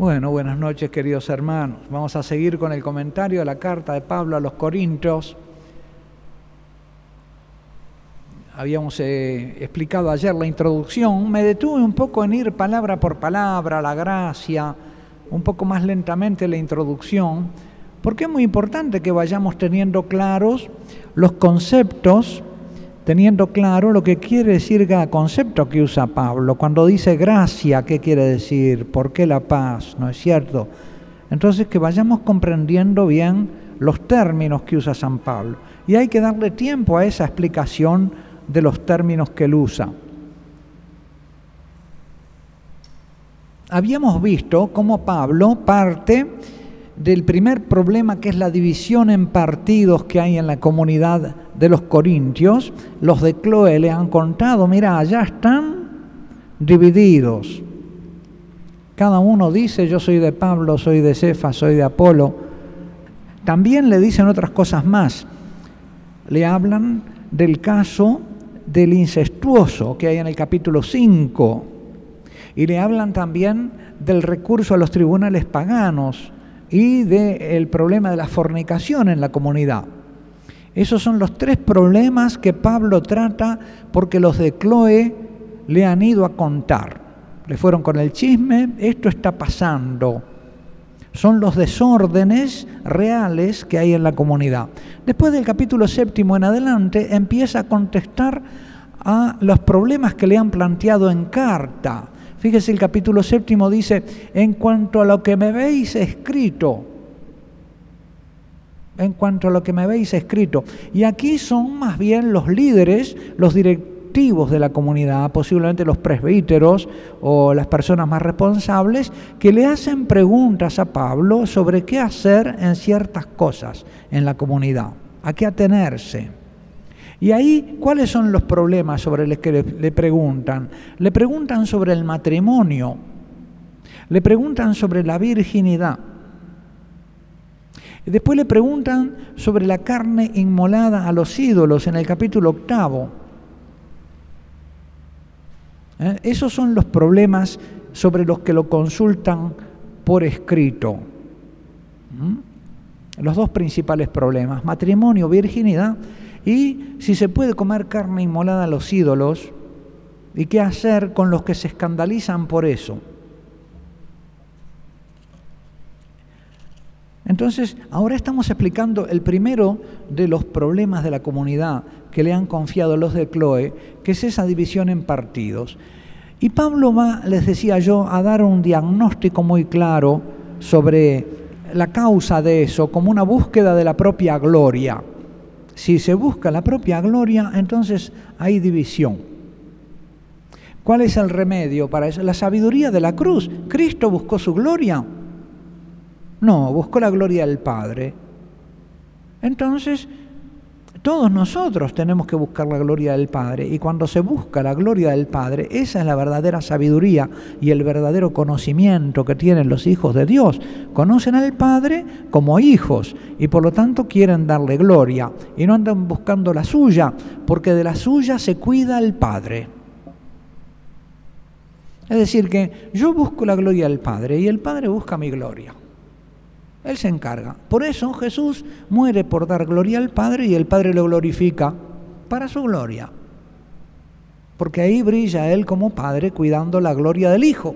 Bueno, buenas noches, queridos hermanos. Vamos a seguir con el comentario de la carta de Pablo a los Corintios. Habíamos explicado ayer la introducción. Me detuve un poco en ir palabra por palabra, la gracia, un poco más lentamente la introducción, porque es muy importante que vayamos teniendo claros los conceptos, teniendo claro lo que quiere decir cada concepto que usa Pablo. Cuando dice gracia, ¿qué quiere decir? ¿Por qué la paz? ¿No es cierto? Entonces que vayamos comprendiendo bien los términos que usa San Pablo. Y hay que darle tiempo a esa explicación de los términos que él usa. Habíamos visto cómo Pablo parte del primer problema, que es la división en partidos que hay en la comunidad de los corintios. Los de Cloé le han contado, mira, allá están divididos. Cada uno dice, yo soy de Pablo, soy de Cefas, soy de Apolo. También le dicen otras cosas más. Le hablan del caso del incestuoso que hay en el capítulo 5. Y le hablan también del recurso a los tribunales paganos y del problema de la fornicación en la comunidad. Esos son los tres problemas que Pablo trata, porque los de Cloé le han ido a contar. Le fueron con el chisme, esto está pasando. Son los desórdenes reales que hay en la comunidad. Después del capítulo 7 en adelante empieza a contestar a los problemas que le han planteado en carta. Fíjese, el capítulo 7 dice, en cuanto a lo que me habéis escrito, y aquí son más bien los líderes, los directivos de la comunidad, posiblemente los presbíteros o las personas más responsables, que le hacen preguntas a Pablo sobre qué hacer en ciertas cosas en la comunidad, a qué atenerse. Y ahí, ¿cuáles son los problemas sobre los que le preguntan? Le preguntan sobre el matrimonio, le preguntan sobre la virginidad. Y después le preguntan sobre la carne inmolada a los ídolos en el capítulo 8. Esos son los problemas sobre los que lo consultan por escrito. Los dos principales problemas, matrimonio, virginidad, y si se puede comer carne inmolada a los ídolos, y qué hacer con los que se escandalizan por eso. Entonces, ahora estamos explicando el primero de los problemas de la comunidad que le han confiado los de Cloé, que es esa división en partidos. Y Pablo va, les decía yo, a dar un diagnóstico muy claro sobre la causa de eso, como una búsqueda de la propia gloria. Si se busca la propia gloria, entonces hay división. ¿Cuál es el remedio para eso? La sabiduría de la cruz. ¿Cristo buscó su gloria? No, buscó la gloria del Padre. Entonces, todos nosotros tenemos que buscar la gloria del Padre, y cuando se busca la gloria del Padre, esa es la verdadera sabiduría y el verdadero conocimiento que tienen los hijos de Dios. Conocen al Padre como hijos y por lo tanto quieren darle gloria y no andan buscando la suya, porque de la suya se cuida el Padre. Es decir, que yo busco la gloria del Padre y el Padre busca mi gloria. Él se encarga. Por eso Jesús muere por dar gloria al Padre y el Padre lo glorifica para su gloria. Porque ahí brilla Él como Padre cuidando la gloria del Hijo.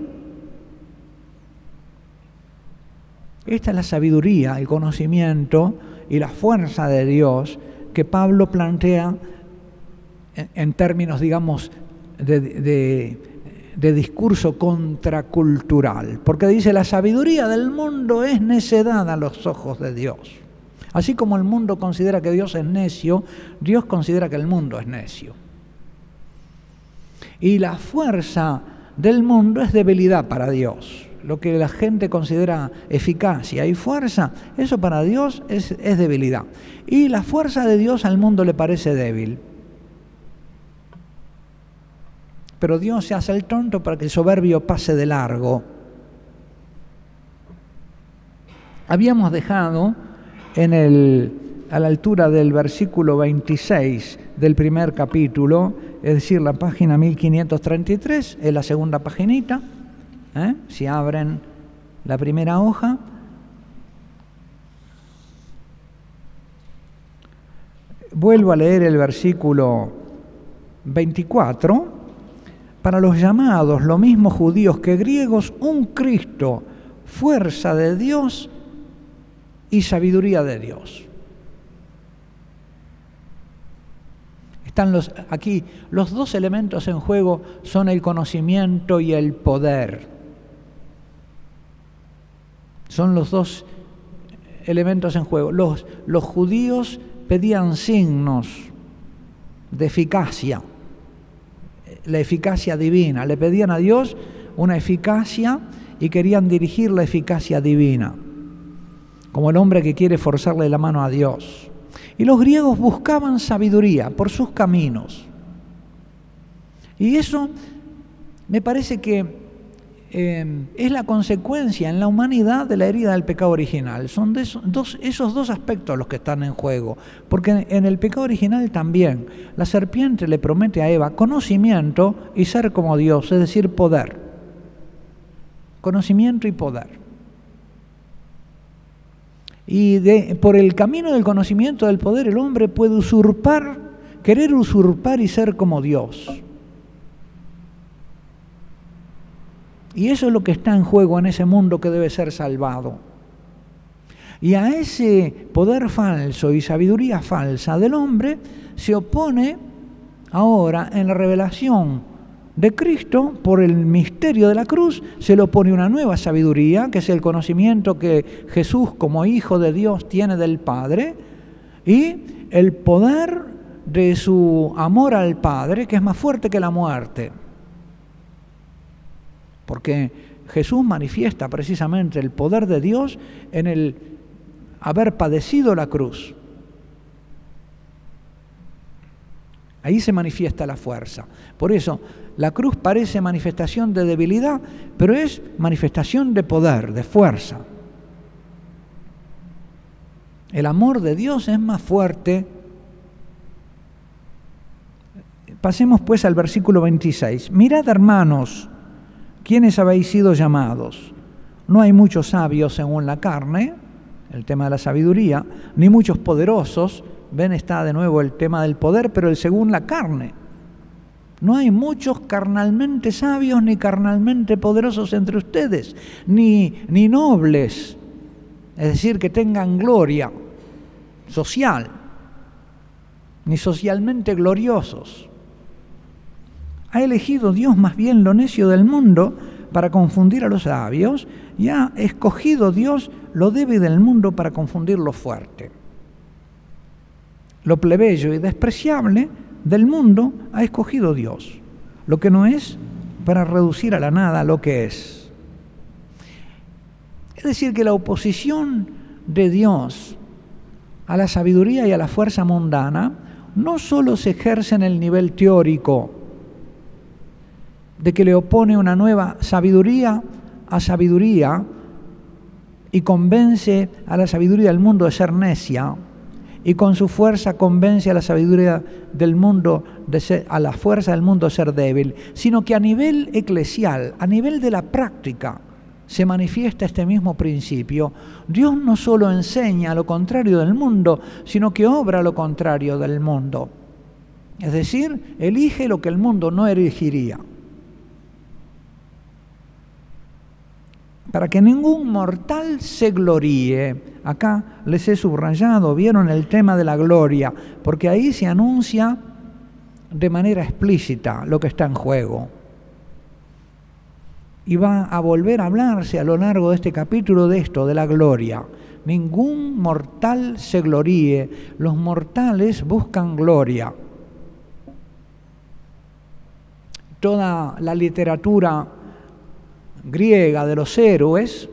Esta es la sabiduría, el conocimiento y la fuerza de Dios que Pablo plantea en términos, digamos, de discurso contracultural, porque dice, la sabiduría del mundo es necedad a los ojos de Dios. Así como el mundo considera que Dios es necio, Dios considera que el mundo es necio. Y la fuerza del mundo es debilidad para Dios. Lo que la gente considera eficacia y fuerza, eso para Dios es debilidad. Y la fuerza de Dios al mundo le parece débil. Pero Dios se hace el tonto para que el soberbio pase de largo. Habíamos dejado a la altura del versículo 26 del primer capítulo, es decir, la página 1533, es la segunda paginita, si abren la primera hoja. Vuelvo a leer el versículo 24. Para los llamados, lo mismo judíos que griegos, un Cristo, fuerza de Dios y sabiduría de Dios. Están aquí los dos elementos en juego son el conocimiento y el poder. Son los dos elementos en juego. Los judíos pedían signos de eficacia, la eficacia divina. Le pedían a Dios una eficacia y querían dirigir la eficacia divina, como el hombre que quiere forzarle la mano a Dios. Y los griegos buscaban sabiduría por sus caminos. Y eso me parece que es la consecuencia en la humanidad de la herida del pecado original. Son esos dos aspectos los que están en juego. Porque en el pecado original también la serpiente le promete a Eva conocimiento y ser como Dios, es decir, poder. Conocimiento y poder. Y por el camino del conocimiento del poder el hombre puede querer usurpar y ser como Dios. Y eso es lo que está en juego en ese mundo que debe ser salvado. Y a ese poder falso y sabiduría falsa del hombre se opone ahora en la revelación de Cristo, por el misterio de la cruz, se le opone una nueva sabiduría, que es el conocimiento que Jesús como Hijo de Dios tiene del Padre, y el poder de su amor al Padre, que es más fuerte que la muerte. Porque Jesús manifiesta precisamente el poder de Dios en el haber padecido la cruz. Ahí se manifiesta la fuerza. Por eso, la cruz parece manifestación de debilidad, pero es manifestación de poder, de fuerza. El amor de Dios es más fuerte. Pasemos pues al versículo 26. Mirad, hermanos, ¿quiénes habéis sido llamados? No hay muchos sabios según la carne, el tema de la sabiduría, ni muchos poderosos. Ven, está de nuevo el tema del poder, pero el según la carne. No hay muchos carnalmente sabios ni carnalmente poderosos entre ustedes, ni nobles, es decir, que tengan gloria social, ni socialmente gloriosos. Ha elegido Dios más bien lo necio del mundo para confundir a los sabios, y ha escogido Dios lo débil del mundo para confundir lo fuerte. Lo plebeyo y despreciable del mundo ha escogido Dios, lo que no es, para reducir a la nada lo que es. Es decir, que la oposición de Dios a la sabiduría y a la fuerza mundana no solo se ejerce en el nivel teórico, de que le opone una nueva sabiduría a sabiduría y convence a la sabiduría del mundo de ser necia, y con su fuerza convence a la sabiduría del mundo a la fuerza del mundo de ser débil, sino que a nivel eclesial, a nivel de la práctica, se manifiesta este mismo principio. Dios no solo enseña lo contrario del mundo, sino que obra lo contrario del mundo. Es decir, elige lo que el mundo no elegiría. Para que ningún mortal se gloríe. Acá les he subrayado, vieron el tema de la gloria, porque ahí se anuncia de manera explícita lo que está en juego. Y va a volver a hablarse a lo largo de este capítulo de esto, de la gloria. Ningún mortal se gloríe, los mortales buscan gloria. Toda la literatura griega de los héroes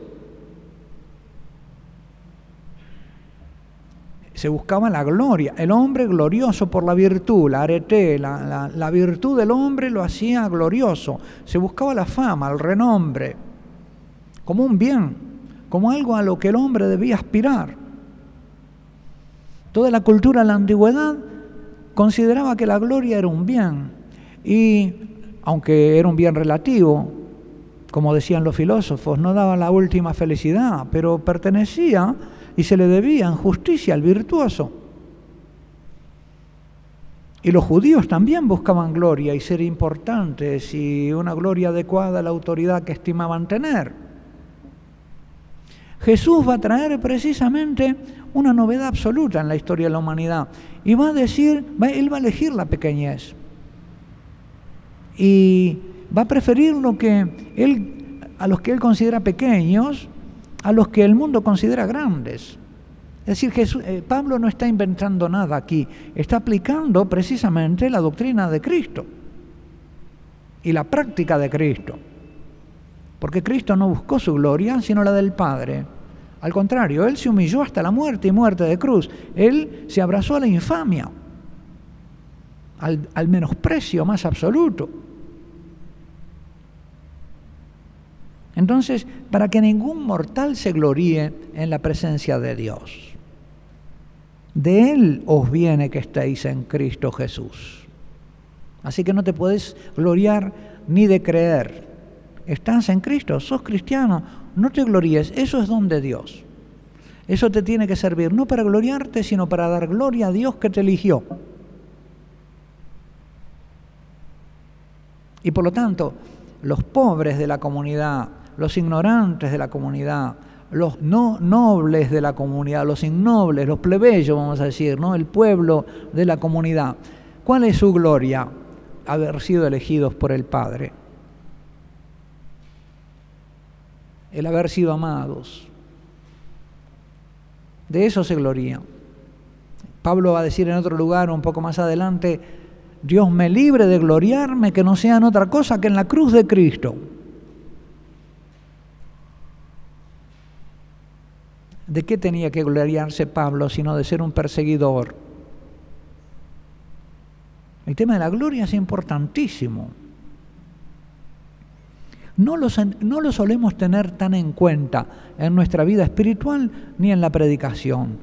se buscaba la gloria, el hombre glorioso por la virtud, la arete, la virtud del hombre lo hacía glorioso, se buscaba la fama, el renombre, como un bien, como algo a lo que el hombre debía aspirar. Toda la cultura de la antigüedad consideraba que la gloria era un bien, y aunque era un bien relativo, como decían los filósofos, no daba la última felicidad, pero pertenecía y se le debía en justicia al virtuoso. Y los judíos también buscaban gloria y ser importantes y una gloria adecuada a la autoridad que estimaban tener. Jesús va a traer precisamente una novedad absoluta en la historia de la humanidad y va a decir, Él va a elegir la pequeñez y va a preferir a los que Él considera pequeños, a los que el mundo considera grandes. Es decir, Pablo no está inventando nada aquí, está aplicando precisamente la doctrina de Cristo y la práctica de Cristo. Porque Cristo no buscó su gloria, sino la del Padre. Al contrario, Él se humilló hasta la muerte y muerte de cruz. Él se abrazó a la infamia, al menosprecio más absoluto. Entonces, para que ningún mortal se gloríe en la presencia de Dios. De Él os viene que estéis en Cristo Jesús. Así que no te podés gloriar ni de creer. Estás en Cristo, sos cristiano, no te gloríes, eso es don de Dios. Eso te tiene que servir, no para gloriarte, sino para dar gloria a Dios que te eligió. Y por lo tanto, los pobres de la comunidad, los ignorantes de la comunidad, los no nobles de la comunidad, los innobles, los plebeyos, vamos a decir, ¿no? El pueblo de la comunidad. ¿Cuál es su gloria? Haber sido elegidos por el Padre. El haber sido amados. De eso se gloría. Pablo va a decir en otro lugar, un poco más adelante, Dios me libre de gloriarme que no sea en otra cosa que en la cruz de Cristo. ¿De qué tenía que gloriarse Pablo sino de ser un perseguidor? El tema de la gloria es importantísimo. No lo solemos tener tan en cuenta en nuestra vida espiritual ni en la predicación.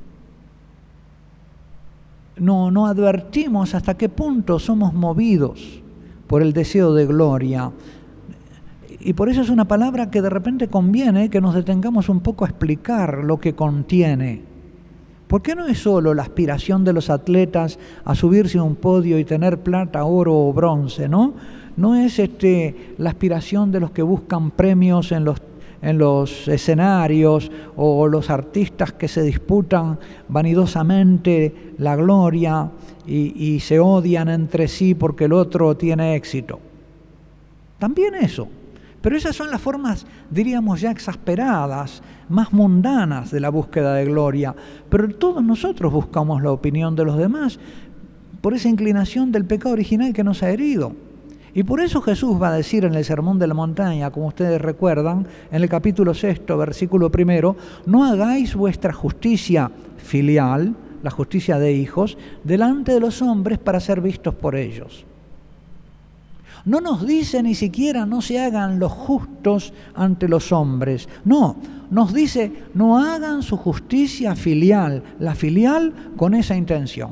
No advertimos hasta qué punto somos movidos por el deseo de gloria. Y por eso es una palabra que de repente conviene que nos detengamos un poco a explicar lo que contiene. ¿Por qué no es solo la aspiración de los atletas a subirse a un podio y tener plata, oro o bronce, ¿no? No es la aspiración de los que buscan premios en los escenarios o los artistas que se disputan vanidosamente la gloria y se odian entre sí porque el otro tiene éxito. También eso. Pero esas son las formas, diríamos ya exasperadas, más mundanas de la búsqueda de gloria. Pero todos nosotros buscamos la opinión de los demás por esa inclinación del pecado original que nos ha herido. Y por eso Jesús va a decir en el Sermón de la Montaña, como ustedes recuerdan, en el capítulo 6, versículo 1, no hagáis vuestra justicia filial, la justicia de hijos, delante de los hombres para ser vistos por ellos. No nos dice ni siquiera no se hagan los justos ante los hombres. No, nos dice no hagan su justicia filial, la filial con esa intención.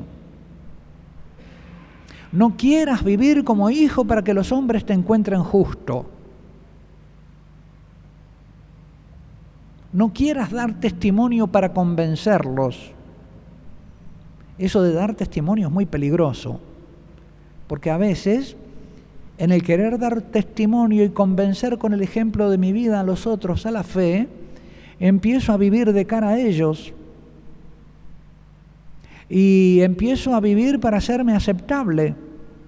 No quieras vivir como hijo para que los hombres te encuentren justo. No quieras dar testimonio para convencerlos. Eso de dar testimonio es muy peligroso, porque a veces en el querer dar testimonio y convencer con el ejemplo de mi vida a los otros a la fe, empiezo a vivir de cara a ellos y empiezo a vivir para hacerme aceptable.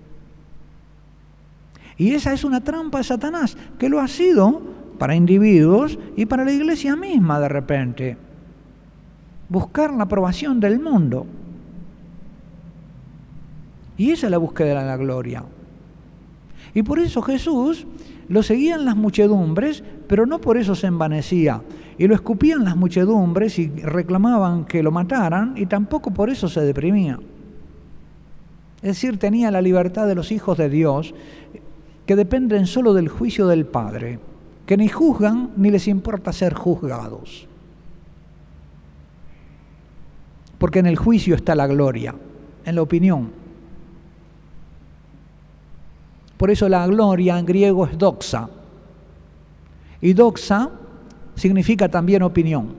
Y esa es una trampa de Satanás, que lo ha sido para individuos y para la iglesia misma de repente. Buscar la aprobación del mundo. Y esa es la búsqueda de la gloria. Y por eso Jesús lo seguían las muchedumbres, pero no por eso se envanecía. Y lo escupían las muchedumbres y reclamaban que lo mataran, y tampoco por eso se deprimía. Es decir, tenía la libertad de los hijos de Dios, que dependen solo del juicio del Padre, que ni juzgan ni les importa ser juzgados. Porque en el juicio está la gloria, en la opinión. Por eso la gloria en griego es doxa. Y doxa significa también opinión.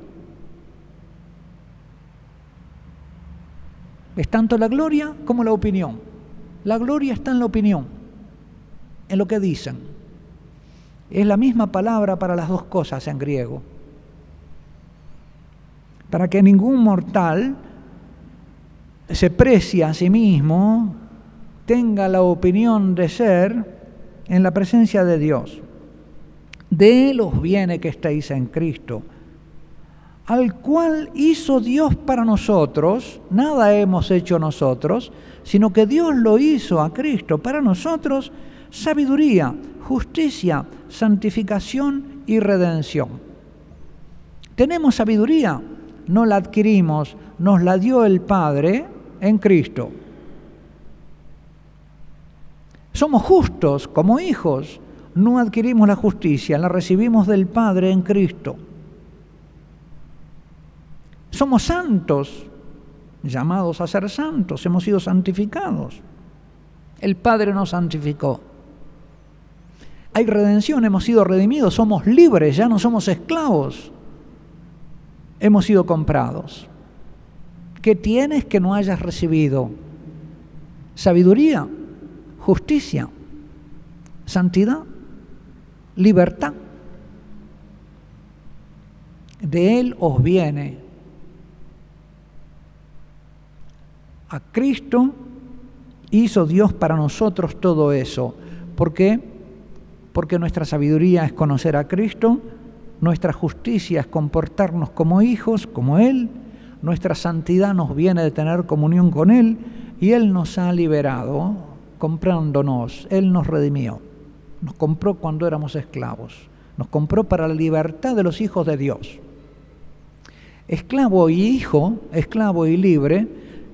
Es tanto la gloria como la opinión. La gloria está en la opinión, en lo que dicen. Es la misma palabra para las dos cosas en griego. Para que ningún mortal se precie a sí mismo, tenga la opinión de ser en la presencia de Dios. De Él os viene que estéis en Cristo, al cual hizo Dios para nosotros. Nada hemos hecho nosotros, sino que Dios lo hizo a Cristo para nosotros, sabiduría, justicia, santificación y redención. Tenemos sabiduría, no la adquirimos, nos la dio el Padre en Cristo. Somos justos como hijos, no adquirimos la justicia, la recibimos del Padre en Cristo. Somos santos, llamados a ser santos, hemos sido santificados. El Padre nos santificó. Hay redención, hemos sido redimidos, somos libres, ya no somos esclavos. Hemos sido comprados. ¿Qué tienes que no hayas recibido? Sabiduría, justicia, santidad, libertad. De Él os viene. A Cristo hizo Dios para nosotros todo eso. ¿Por qué? Porque nuestra sabiduría es conocer a Cristo, nuestra justicia es comportarnos como hijos, como Él, nuestra santidad nos viene de tener comunión con Él, y Él nos ha liberado, comprándonos. Él nos redimió, nos compró cuando éramos esclavos, nos compró para la libertad de los hijos de Dios. Esclavo y hijo, esclavo y libre,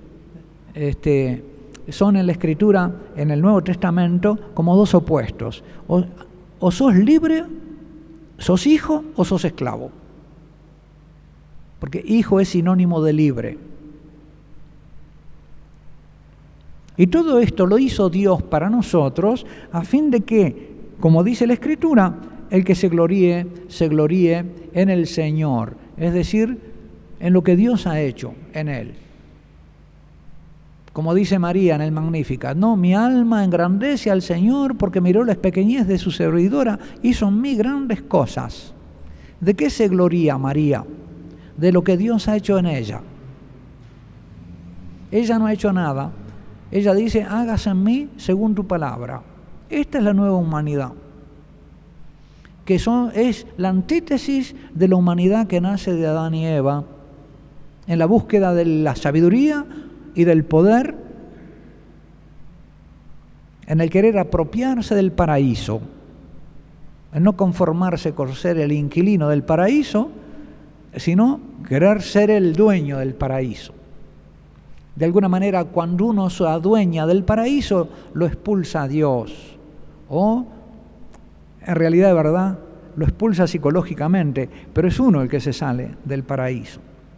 son en la Escritura, en el Nuevo Testamento, como dos opuestos. O sos libre, sos hijo o sos esclavo. Porque hijo es sinónimo de libre. Y todo esto lo hizo Dios para nosotros, a fin de que, como dice la Escritura, el que se gloríe en el Señor. Es decir, en lo que Dios ha hecho en Él. Como dice María en el Magnificat, no, mi alma engrandece al Señor porque miró la pequeñez de su servidora, hizo en mí grandes cosas. ¿De qué se gloría María? De lo que Dios ha hecho en ella. Ella no ha hecho nada. Ella dice, hágase en mí según tu palabra. Esta es la nueva humanidad, que es la antítesis de la humanidad que nace de Adán y Eva, en la búsqueda de la sabiduría y del poder, en el querer apropiarse del paraíso, en no conformarse con ser el inquilino del paraíso, sino querer ser el dueño del paraíso. De alguna manera, cuando uno se adueña del paraíso, lo expulsa a Dios, o en realidad de verdad lo expulsa psicológicamente, pero es uno el que se sale del paraíso.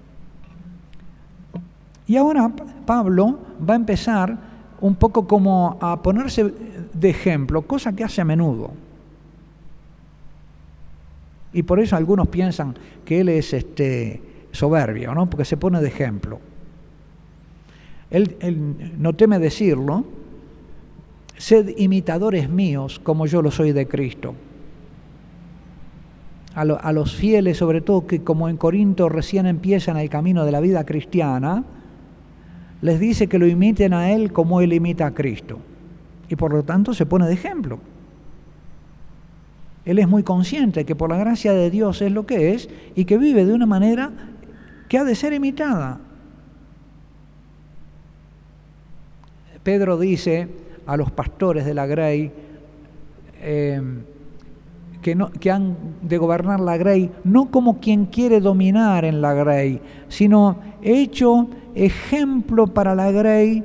Y ahora Pablo va a empezar un poco como a ponerse de ejemplo, cosa que hace a menudo. Y por eso algunos piensan que él es soberbio, ¿no? Porque se pone de ejemplo. Él no teme decirlo, sed imitadores míos como yo lo soy de Cristo. A los fieles, sobre todo, que como en Corinto recién empiezan el camino de la vida cristiana, les dice que lo imiten a Él como Él imita a Cristo. Y por lo tanto se pone de ejemplo. Él es muy consciente que por la gracia de Dios es lo que es y que vive de una manera que ha de ser imitada. Pedro dice a los pastores de la Grey que han de gobernar la Grey no como quien quiere dominar en la Grey, sino hecho ejemplo para la Grey,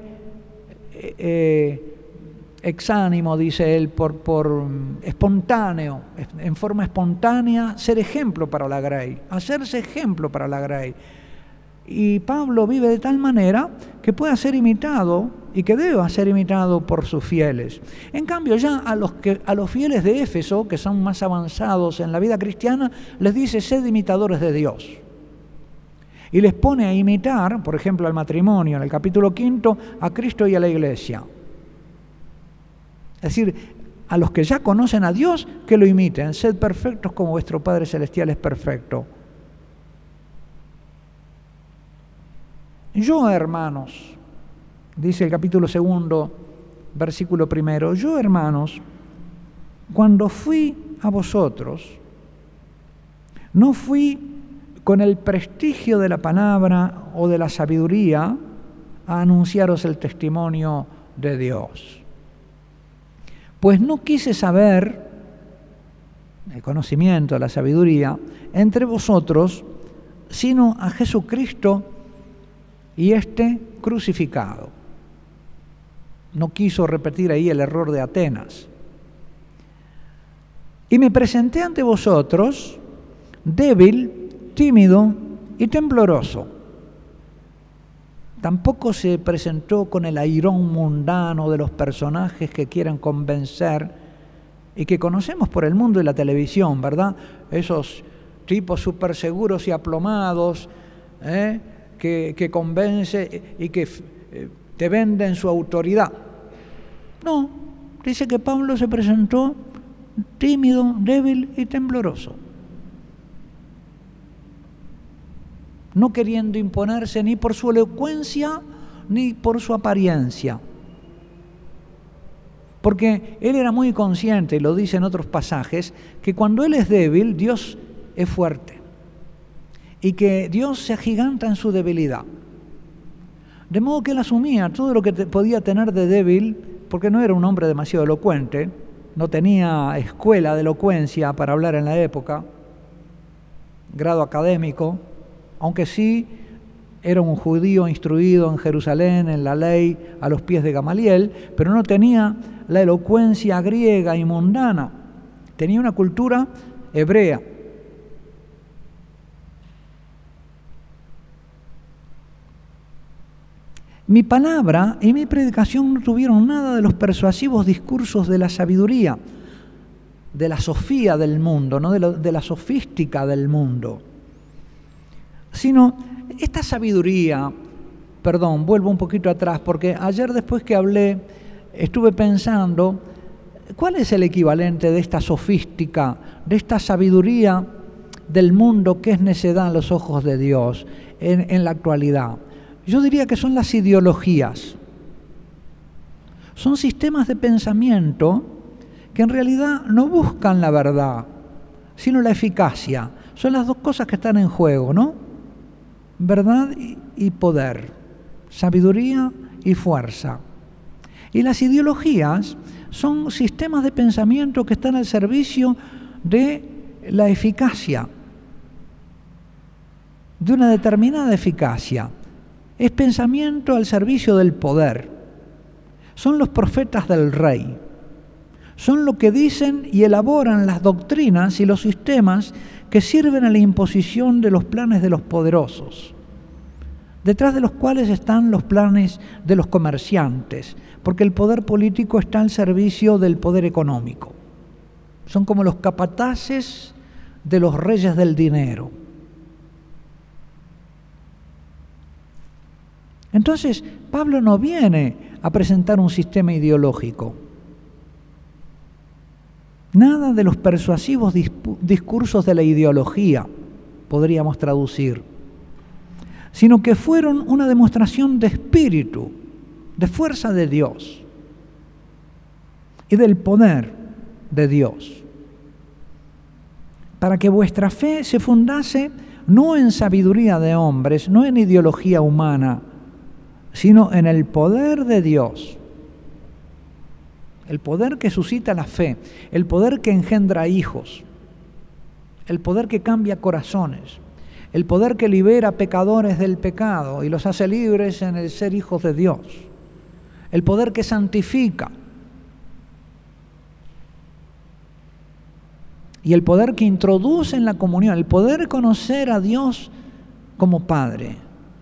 exánimo, dice él, por espontáneo, en forma espontánea, ser ejemplo para la Grey, hacerse ejemplo para la Grey. Y Pablo vive de tal manera que pueda ser imitado y que deba ser imitado por sus fieles. En cambio, ya a los fieles de Éfeso, que son más avanzados en la vida cristiana, les dice: sed imitadores de Dios. Y les pone a imitar, por ejemplo, al matrimonio, en el capítulo 5, a Cristo y a la iglesia. Es decir, a los que ya conocen a Dios, que lo imiten. Sed perfectos como vuestro Padre Celestial es perfecto. Yo, hermanos, dice el capítulo 2, versículo 1, yo, hermanos, cuando fui a vosotros, no fui con el prestigio de la palabra o de la sabiduría a anunciaros el testimonio de Dios. Pues no quise saber, el conocimiento, la sabiduría, entre vosotros, sino a Jesucristo y crucificado. No quiso repetir ahí el error de Atenas. Y me presenté ante vosotros débil, tímido y tembloroso. Tampoco se presentó con el airón mundano de los personajes que quieren convencer y que conocemos por el mundo y la televisión, ¿verdad? Esos tipos súper seguros y aplomados, que convence y que te venden su autoridad. No, dice que Pablo se presentó tímido, débil y tembloroso, no queriendo imponerse ni por su elocuencia ni por su apariencia. Porque él era muy consciente, y lo dice en otros pasajes, que cuando él es débil, Dios es fuerte. Y que Dios se agiganta en su debilidad. De modo que él asumía todo lo que podía tener de débil, porque no era un hombre demasiado elocuente, no tenía escuela de elocuencia para hablar en la época, grado académico, aunque sí era un judío instruido en Jerusalén, en la ley, a los pies de Gamaliel, pero no tenía la elocuencia griega y mundana, tenía una cultura hebrea. Mi palabra y mi predicación no tuvieron nada de los persuasivos discursos de la sabiduría, de la sofía del mundo, no de la sofística del mundo, sino esta sabiduría. Vuelvo un poquito atrás, porque ayer después que hablé estuve pensando cuál es el equivalente de esta sofística, de esta sabiduría del mundo que es necedad a los ojos de Dios en la actualidad. Yo diría que son las ideologías. Son sistemas de pensamiento que en realidad no buscan la verdad, sino la eficacia. Son las dos cosas que están en juego, ¿no? Verdad y poder, sabiduría y fuerza. Y las ideologías son sistemas de pensamiento que están al servicio de la eficacia, de una determinada eficacia. Es pensamiento al servicio del poder. Son los profetas del rey. Son lo que dicen y elaboran las doctrinas y los sistemas que sirven a la imposición de los planes de los poderosos, detrás de los cuales están los planes de los comerciantes, porque el poder político está al servicio del poder económico. Son como los capataces de los reyes del dinero. Entonces, Pablo no viene a presentar un sistema ideológico. Nada de los persuasivos discursos de la ideología, podríamos traducir, sino que fueron una demostración de espíritu, de fuerza de Dios y del poder de Dios, para que vuestra fe se fundase no en sabiduría de hombres, no en ideología humana, sino en el poder de Dios. El poder que suscita la fe, el poder que engendra hijos, el poder que cambia corazones, el poder que libera pecadores del pecado y los hace libres en el ser hijos de Dios, el poder que santifica y el poder que introduce en la comunión, el poder conocer a Dios como Padre,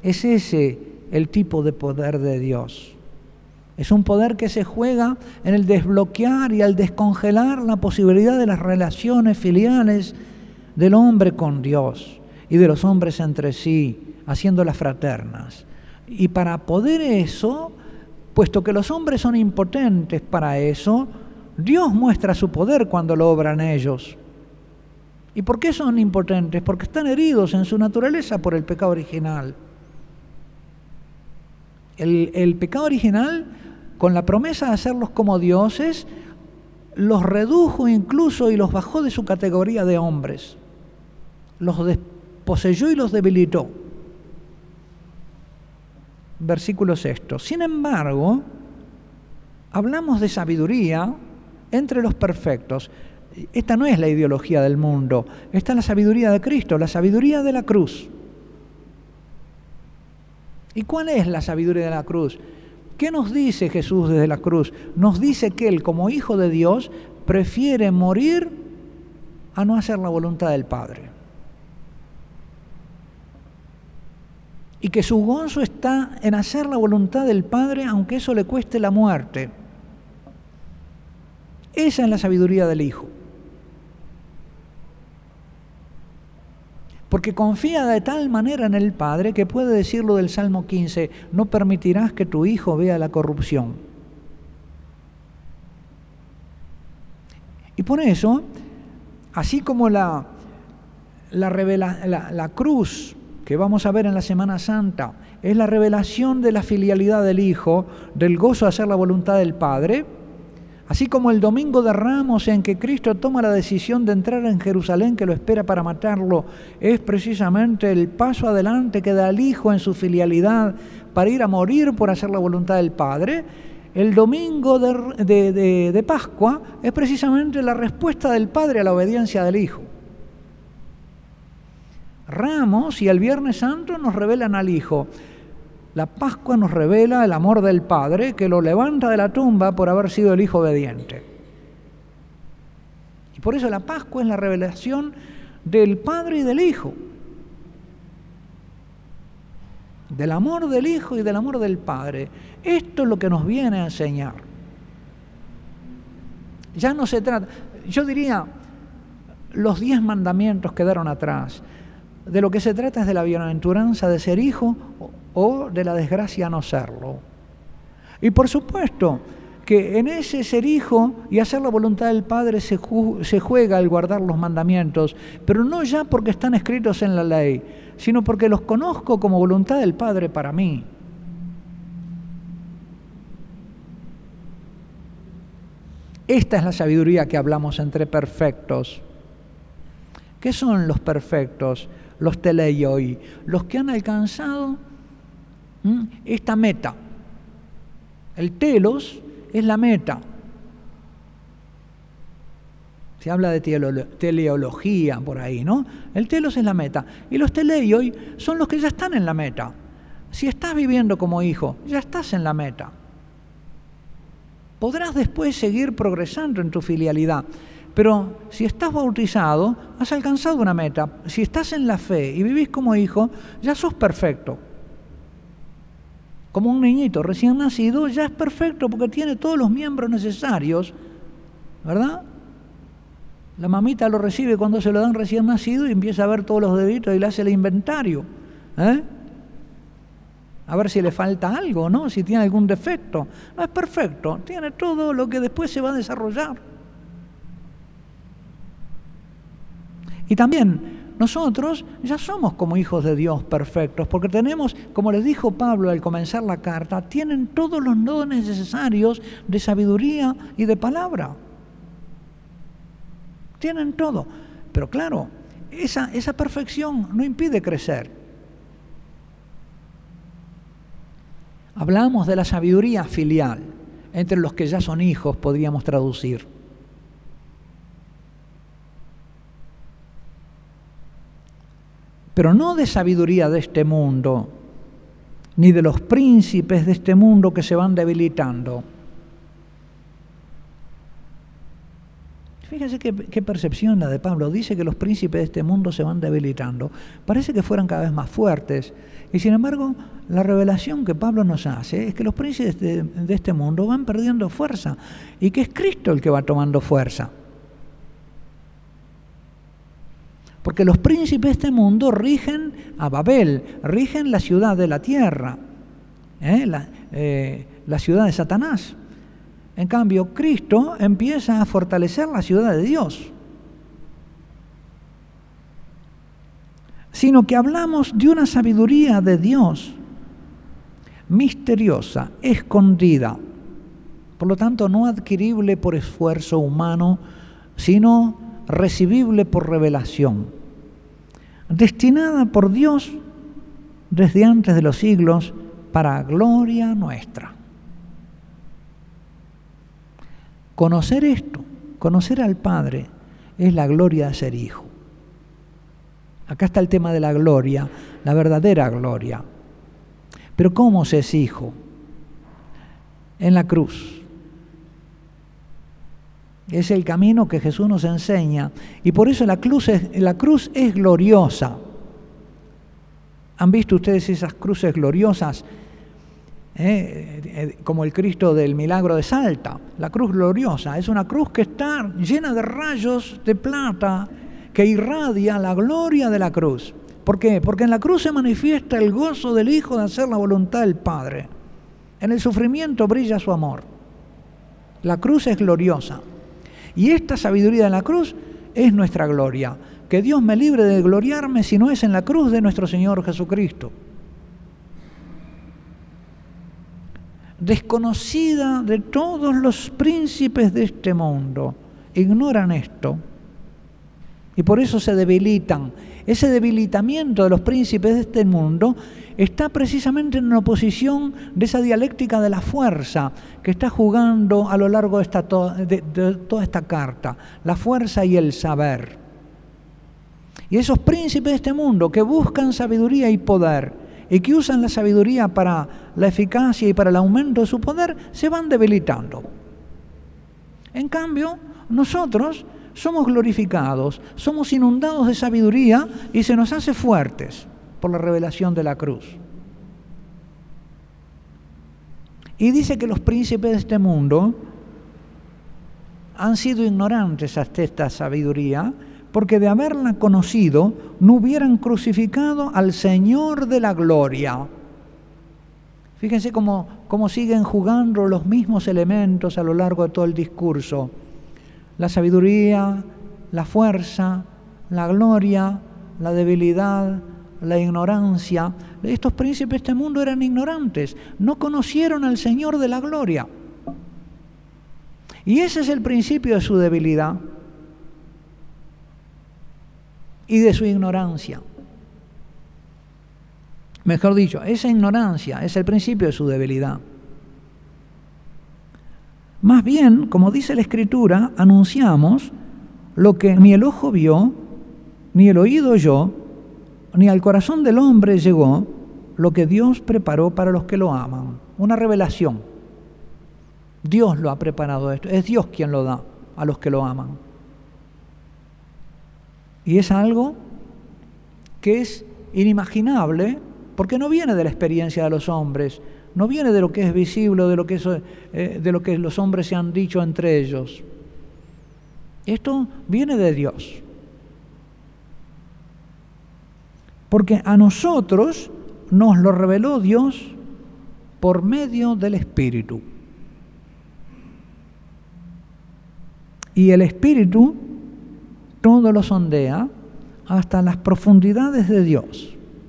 Es ese el tipo de poder de Dios. Es un poder que se juega en el desbloquear y al descongelar la posibilidad de las relaciones filiales del hombre con Dios y de los hombres entre sí, haciéndolas fraternas. Y para poder eso, puesto que los hombres son impotentes para eso, Dios muestra su poder cuando lo obra en ellos. ¿Y por qué son impotentes? Porque están heridos en su naturaleza por el pecado original. El pecado original, con la promesa de hacerlos como dioses, los redujo incluso y los bajó de su categoría de hombres. Los desposeyó y los debilitó. Versículo 6. Sin embargo, hablamos de sabiduría entre los perfectos. Esta no es la ideología del mundo, esta es la sabiduría de Cristo, la sabiduría de la cruz. ¿Y cuál es la sabiduría de la cruz? ¿Qué nos dice Jesús desde la cruz? Nos dice que Él, como Hijo de Dios, prefiere morir a no hacer la voluntad del Padre. Y que su gozo está en hacer la voluntad del Padre, aunque eso le cueste la muerte. Esa es la sabiduría del Hijo. Porque confía de tal manera en el Padre que puede decirlo del Salmo 15, no permitirás que tu Hijo vea la corrupción. Y por eso, así como la cruz que vamos a ver en la Semana Santa es la revelación de la filialidad del Hijo, del gozo de hacer la voluntad del Padre, así como el Domingo de Ramos en que Cristo toma la decisión de entrar en Jerusalén que lo espera para matarlo, es precisamente el paso adelante que da el Hijo en su filialidad para ir a morir por hacer la voluntad del Padre. El Domingo de Pascua es precisamente la respuesta del Padre a la obediencia del Hijo. Ramos y el Viernes Santo nos revelan al Hijo. La Pascua nos revela el amor del Padre que lo levanta de la tumba por haber sido el Hijo obediente. Y por eso la Pascua es la revelación del Padre y del Hijo. Del amor del Hijo y del amor del Padre. Esto es lo que nos viene a enseñar. Ya no se trata, yo diría, los 10 mandamientos quedaron atrás. De lo que se trata es de la bienaventuranza de ser hijo o de la desgracia no serlo. Y por supuesto que en ese ser hijo y hacer la voluntad del Padre se juega el guardar los mandamientos, pero no ya porque están escritos en la ley, sino porque los conozco como voluntad del Padre para mí. Esta es la sabiduría que hablamos entre perfectos. ¿Qué son los perfectos? Los teleioi, los que han alcanzado esta meta. El telos es la meta. Se habla de teleología por ahí, ¿no? El telos es la meta. Y los teleioi son los que ya están en la meta. Si estás viviendo como hijo, ya estás en la meta. Podrás después seguir progresando en tu filialidad. Pero si estás bautizado, has alcanzado una meta. Si estás en la fe y vivís como hijo, ya sos perfecto. Como un niñito recién nacido, ya es perfecto porque tiene todos los miembros necesarios, ¿verdad? La mamita lo recibe cuando se lo dan recién nacido y empieza a ver todos los deditos y le hace el inventario. A ver si le falta algo, ¿no? Si tiene algún defecto. No, es perfecto, tiene todo lo que después se va a desarrollar. Y también nosotros ya somos como hijos de Dios perfectos, porque tenemos, como les dijo Pablo al comenzar la carta, tienen todos los dones necesarios de sabiduría y de palabra. Tienen todo. Pero claro, esa perfección no impide crecer. Hablamos de la sabiduría filial, entre los que ya son hijos, podríamos traducir. Pero no de sabiduría de este mundo, ni de los príncipes de este mundo que se van debilitando. Fíjense qué percepción la de Pablo. Dice que los príncipes de este mundo se van debilitando. Parece que fueran cada vez más fuertes. Y sin embargo, la revelación que Pablo nos hace es que los príncipes de este mundo van perdiendo fuerza y que es Cristo el que va tomando fuerza. Porque los príncipes de este mundo rigen a Babel, rigen la ciudad de la tierra, la ciudad de Satanás. En cambio, Cristo empieza a fortalecer la ciudad de Dios. Sino que hablamos de una sabiduría de Dios misteriosa, escondida, por lo tanto no adquirible por esfuerzo humano, sino recibible por revelación, destinada por Dios desde antes de los siglos para gloria nuestra. Conocer esto, conocer al Padre, es la gloria de ser hijo. Acá está el tema de la gloria, la verdadera gloria. Pero ¿cómo se es hijo? En la cruz. Es el camino que Jesús nos enseña. Y por eso la cruz es gloriosa. ¿Han visto ustedes esas cruces gloriosas? Como el Cristo del Milagro de Salta. La cruz gloriosa es una cruz que está llena de rayos de plata que irradia la gloria de la cruz. ¿Por qué? Porque en la cruz se manifiesta el gozo del Hijo de hacer la voluntad del Padre. En el sufrimiento brilla su amor. La cruz es gloriosa. Y esta sabiduría de la cruz es nuestra gloria. Que Dios me libre de gloriarme si no es en la cruz de nuestro Señor Jesucristo. Desconocida de todos los príncipes de este mundo, ignoran esto y por eso se debilitan. Ese debilitamiento de los príncipes de este mundo está precisamente en oposición de esa dialéctica de la fuerza que está jugando a lo largo de toda esta carta, la fuerza y el saber. Y esos príncipes de este mundo que buscan sabiduría y poder y que usan la sabiduría para la eficacia y para el aumento de su poder, se van debilitando. En cambio, nosotros somos glorificados, somos inundados de sabiduría y se nos hace fuertes por la revelación de la cruz. Y dice que los príncipes de este mundo han sido ignorantes hasta esta sabiduría, porque de haberla conocido no hubieran crucificado al Señor de la gloria. Fíjense cómo siguen jugando los mismos elementos a lo largo de todo el discurso. La sabiduría, la fuerza, la gloria, la debilidad, la ignorancia. Estos príncipes de este mundo eran ignorantes, no conocieron al Señor de la gloria. Y ese es el principio de su debilidad y de su ignorancia. Mejor dicho, esa ignorancia es el principio de su debilidad. Más bien, como dice la Escritura, anunciamos lo que ni el ojo vio, ni el oído oyó, ni al corazón del hombre llegó, lo que Dios preparó para los que lo aman. Una revelación. Dios lo ha preparado esto. Es Dios quien lo da a los que lo aman. Y es algo que es inimaginable porque no viene de la experiencia de los hombres, no viene de lo que es visible, de lo que los hombres se han dicho entre ellos. Esto viene de Dios. Porque a nosotros nos lo reveló Dios por medio del Espíritu. Y el Espíritu todo lo sondea hasta las profundidades de Dios.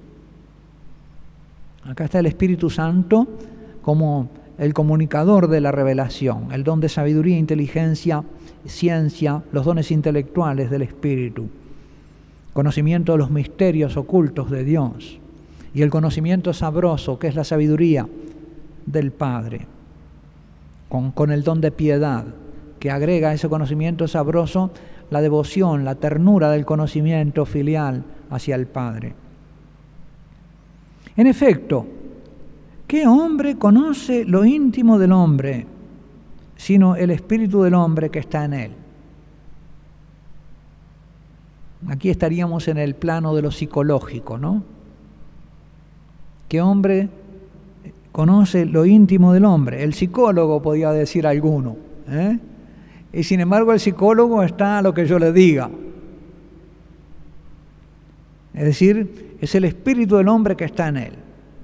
Acá está el Espíritu Santo como el comunicador de la revelación, el don de sabiduría, inteligencia, ciencia, los dones intelectuales del Espíritu, conocimiento de los misterios ocultos de Dios y el conocimiento sabroso que es la sabiduría del Padre, con el don de piedad que agrega a ese conocimiento sabroso la devoción, la ternura del conocimiento filial hacia el Padre. En efecto, ¿qué hombre conoce lo íntimo del hombre, sino el espíritu del hombre que está en él? Aquí estaríamos en el plano de lo psicológico, ¿no? ¿Qué hombre conoce lo íntimo del hombre? El psicólogo, podía decir alguno, ¿eh? Y sin embargo el psicólogo está a lo que yo le diga. Es decir, es el espíritu del hombre que está en él.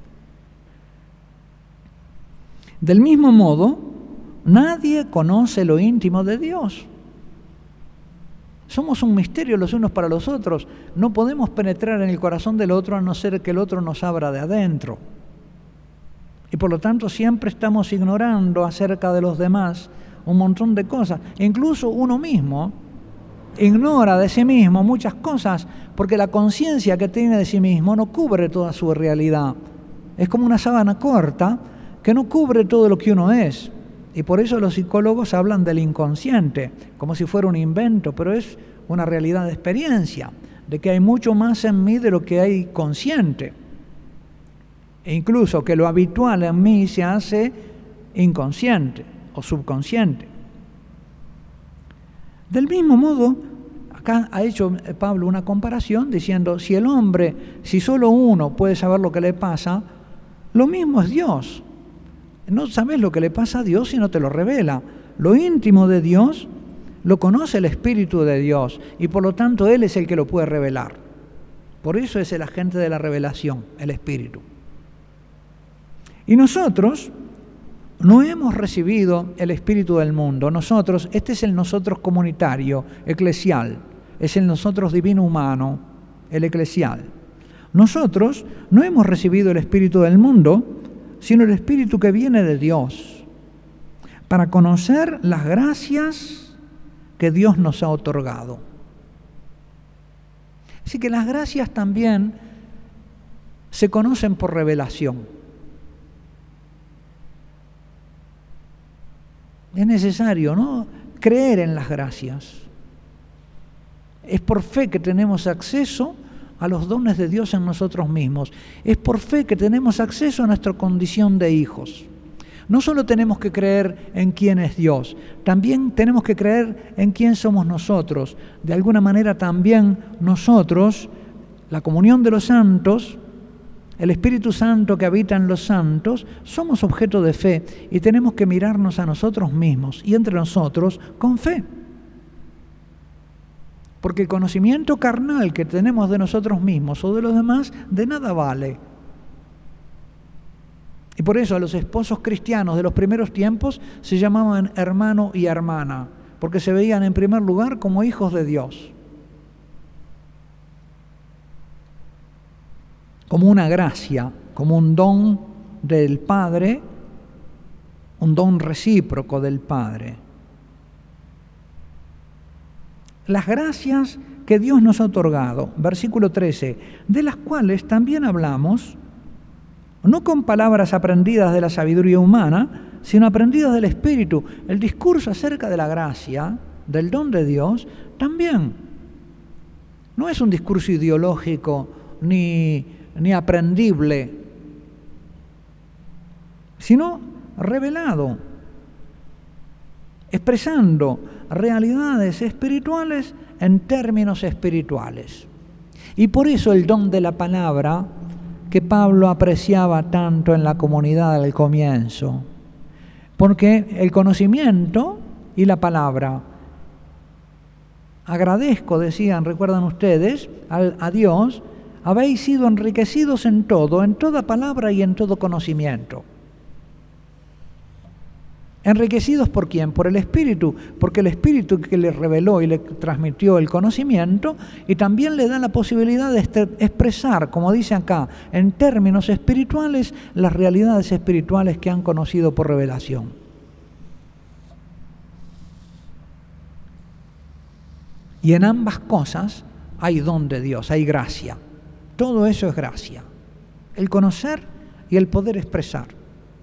Del mismo modo, nadie conoce lo íntimo de Dios. Somos un misterio los unos para los otros. No podemos penetrar en el corazón del otro a no ser que el otro nos abra de adentro. Y por lo tanto siempre estamos ignorando acerca de los demás un montón de cosas. Incluso uno mismo ignora de sí mismo muchas cosas porque la conciencia que tiene de sí mismo no cubre toda su realidad. Es como una sábana corta que no cubre todo lo que uno es. Y por eso los psicólogos hablan del inconsciente, como si fuera un invento, pero es una realidad de experiencia, de que hay mucho más en mí de lo que hay consciente. E incluso que lo habitual en mí se hace inconsciente o subconsciente. Del mismo modo, acá ha hecho Pablo una comparación diciendo, si solo uno puede saber lo que le pasa, lo mismo es Dios. No sabes lo que le pasa a Dios si no te lo revela. Lo íntimo de Dios lo conoce el Espíritu de Dios y por lo tanto Él es el que lo puede revelar. Por eso es el agente de la revelación, el Espíritu. Y nosotros no hemos recibido el Espíritu del mundo. Nosotros, este es el nosotros comunitario, eclesial, es el nosotros divino humano, el eclesial. Nosotros no hemos recibido el Espíritu del mundo, sino el Espíritu que viene de Dios, para conocer las gracias que Dios nos ha otorgado. Así que las gracias también se conocen por revelación. Es necesario, ¿no?, creer en las gracias. Es por fe que tenemos acceso a los dones de Dios en nosotros mismos. Es por fe que tenemos acceso a nuestra condición de hijos. No solo tenemos que creer en quién es Dios, también tenemos que creer en quién somos nosotros. De alguna manera también nosotros, la comunión de los santos, el Espíritu Santo que habita en los santos, somos objeto de fe y tenemos que mirarnos a nosotros mismos y entre nosotros con fe. Porque el conocimiento carnal que tenemos de nosotros mismos o de los demás, de nada vale. Y por eso a los esposos cristianos de los primeros tiempos se llamaban hermano y hermana, porque se veían en primer lugar como hijos de Dios. Como una gracia, como un don del Padre, un don recíproco del Padre. Las gracias que Dios nos ha otorgado, versículo 13, de las cuales también hablamos, no con palabras aprendidas de la sabiduría humana, sino aprendidas del Espíritu. El discurso acerca de la gracia, del don de Dios, también no es un discurso ideológico ni aprendible, sino revelado, expresando realidades espirituales en términos espirituales. Y por eso el don de la palabra que Pablo apreciaba tanto en la comunidad al comienzo, porque el conocimiento y la palabra, agradezco, decían, recuerdan ustedes, a Dios, habéis sido enriquecidos en todo, en toda palabra y en todo conocimiento. ¿Enriquecidos por quién? Por el Espíritu, porque el Espíritu que le reveló y le transmitió el conocimiento y también le da la posibilidad de expresar, como dice acá, en términos espirituales, las realidades espirituales que han conocido por revelación. Y en ambas cosas hay don de Dios, hay gracia. Todo eso es gracia. El conocer y el poder expresar.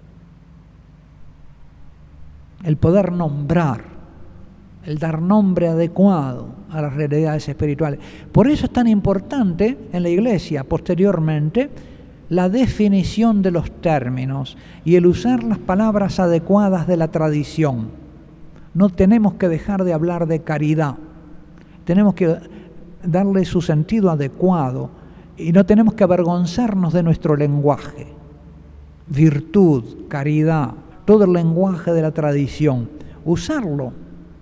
El poder nombrar, el dar nombre adecuado a las realidades espirituales. Por eso es tan importante en la Iglesia, posteriormente, la definición de los términos y el usar las palabras adecuadas de la tradición. No tenemos que dejar de hablar de caridad. Tenemos que darle su sentido adecuado y no tenemos que avergonzarnos de nuestro lenguaje. Virtud, caridad, todo el lenguaje de la tradición, usarlo.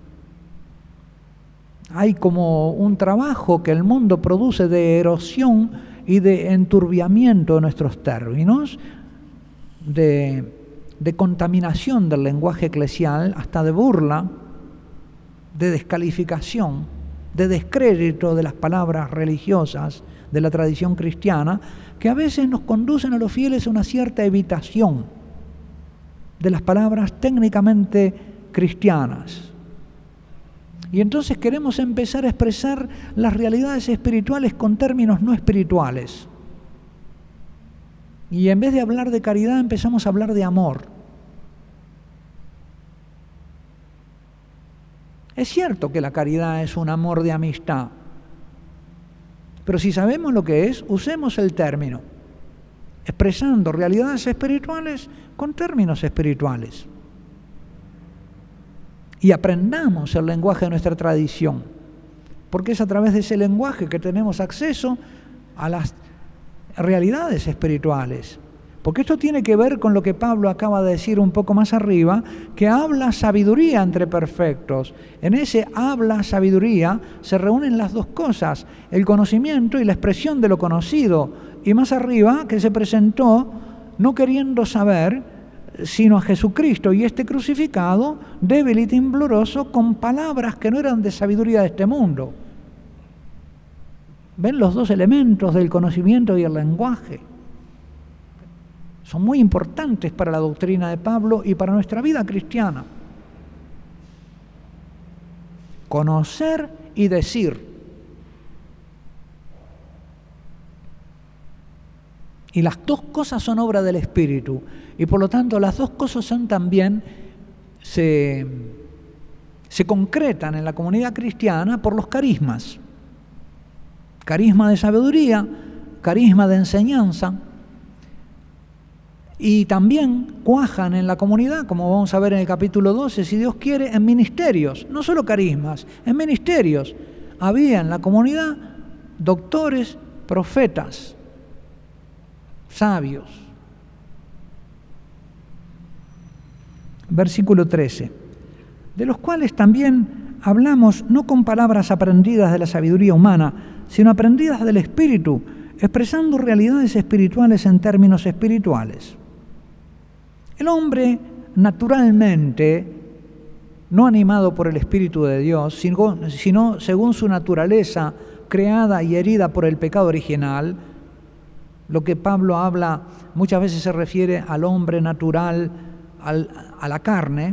Hay como un trabajo que el mundo produce de erosión y de enturbiamiento de nuestros términos, de contaminación del lenguaje eclesial, hasta de burla, de descalificación, de descrédito de las palabras religiosas de la tradición cristiana, que a veces nos conducen a los fieles a una cierta evitación de las palabras técnicamente cristianas. Y entonces queremos empezar a expresar las realidades espirituales con términos no espirituales. Y en vez de hablar de caridad, empezamos a hablar de amor. Es cierto que la caridad es un amor de amistad, pero si sabemos lo que es, usemos el término, expresando realidades espirituales con términos espirituales. Y aprendamos el lenguaje de nuestra tradición, porque es a través de ese lenguaje que tenemos acceso a las realidades espirituales. Porque esto tiene que ver con lo que Pablo acaba de decir un poco más arriba, que habla sabiduría entre perfectos. En ese habla sabiduría se reúnen las dos cosas, el conocimiento y la expresión de lo conocido. Y más arriba, que se presentó no queriendo saber, sino a Jesucristo y este crucificado, débil y tembloroso, con palabras que no eran de sabiduría de este mundo. ¿Ven los dos elementos del conocimiento y el lenguaje? Son muy importantes para la doctrina de Pablo y para nuestra vida cristiana. Conocer y decir. Y las dos cosas son obra del Espíritu. Y por lo tanto las dos cosas son también, se concretan en la comunidad cristiana por los carismas. Carisma de sabiduría, carisma de enseñanza. Y también cuajan en la comunidad, como vamos a ver en el capítulo 12, si Dios quiere, en ministerios, no solo carismas, en ministerios. Había en la comunidad doctores, profetas, sabios. Versículo 13, de los cuales también hablamos no con palabras aprendidas de la sabiduría humana, sino aprendidas del Espíritu, expresando realidades espirituales en términos espirituales. El hombre, naturalmente, no animado por el Espíritu de Dios, sino según su naturaleza, creada y herida por el pecado original, lo que Pablo habla muchas veces se refiere al hombre natural, a la carne,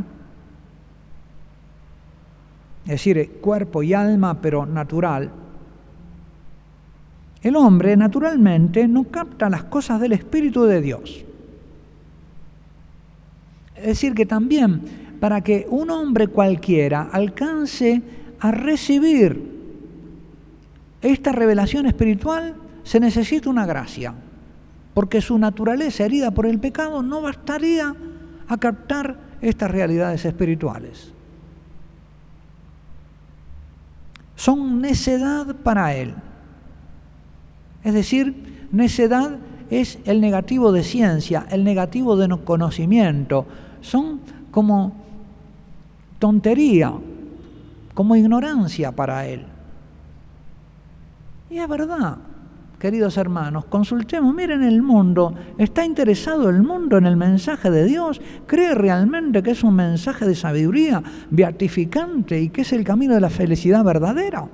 es decir, cuerpo y alma, pero natural. El hombre, naturalmente, no capta las cosas del Espíritu de Dios. Es decir, que también para que un hombre cualquiera alcance a recibir esta revelación espiritual, se necesita una gracia, porque su naturaleza herida por el pecado no bastaría a captar estas realidades espirituales. Son necedad para él. Es decir, necedad es el negativo de ciencia, el negativo de conocimiento. Son como tontería, como ignorancia para él. Y es verdad, queridos hermanos, consultemos, miren el mundo, ¿está interesado el mundo en el mensaje de Dios? ¿Cree realmente que es un mensaje de sabiduría beatificante y que es el camino de la felicidad verdadera?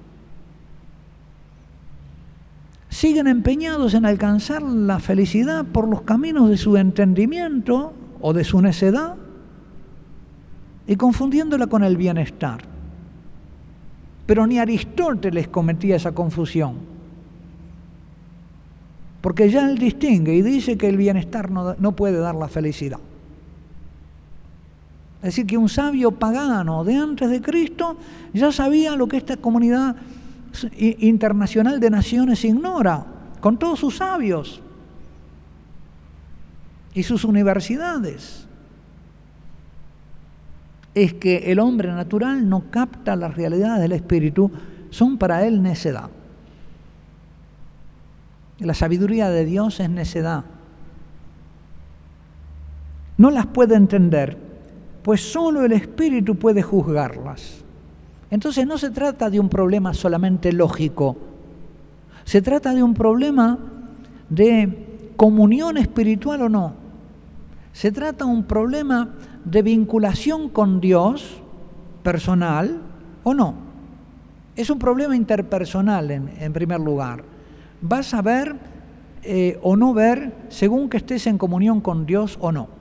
Siguen empeñados en alcanzar la felicidad por los caminos de su entendimiento o de su necedad y confundiéndola con el bienestar. Pero ni Aristóteles cometía esa confusión, porque ya él distingue y dice que el bienestar no puede dar la felicidad. Es decir, que un sabio pagano de antes de Cristo ya sabía lo que esta comunidad internacional de naciones ignora, con todos sus sabios y sus universidades. Es que el hombre natural no capta las realidades del Espíritu son para él necedad. La sabiduría de Dios es necedad. No las puede entender, pues solo el Espíritu puede juzgarlas. Entonces no se trata de un problema solamente lógico, se trata de un problema de comunión espiritual o no. Se trata de un problema de vinculación con Dios personal o no. Es un problema interpersonal en primer lugar. Vas a ver o no ver según que estés en comunión con Dios o no.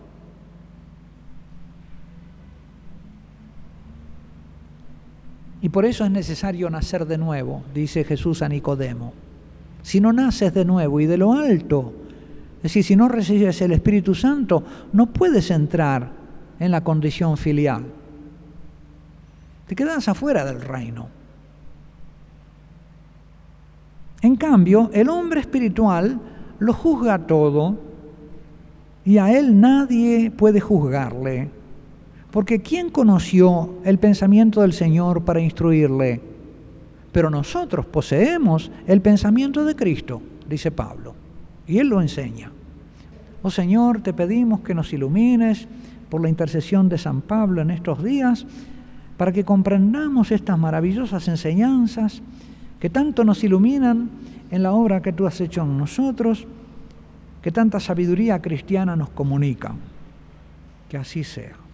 Y por eso es necesario nacer de nuevo, dice Jesús a Nicodemo. Si no naces de nuevo y de lo alto, es decir, si no recibes el Espíritu Santo, no puedes entrar en la condición filial. Te quedas afuera del reino. En cambio, el hombre espiritual lo juzga todo y a él nadie puede juzgarle. Porque ¿quién conoció el pensamiento del Señor para instruirle? Pero nosotros poseemos el pensamiento de Cristo, dice Pablo, y Él lo enseña. Oh Señor, te pedimos que nos ilumines por la intercesión de San Pablo en estos días, para que comprendamos estas maravillosas enseñanzas que tanto nos iluminan en la obra que tú has hecho en nosotros, que tanta sabiduría cristiana nos comunica. Que así sea.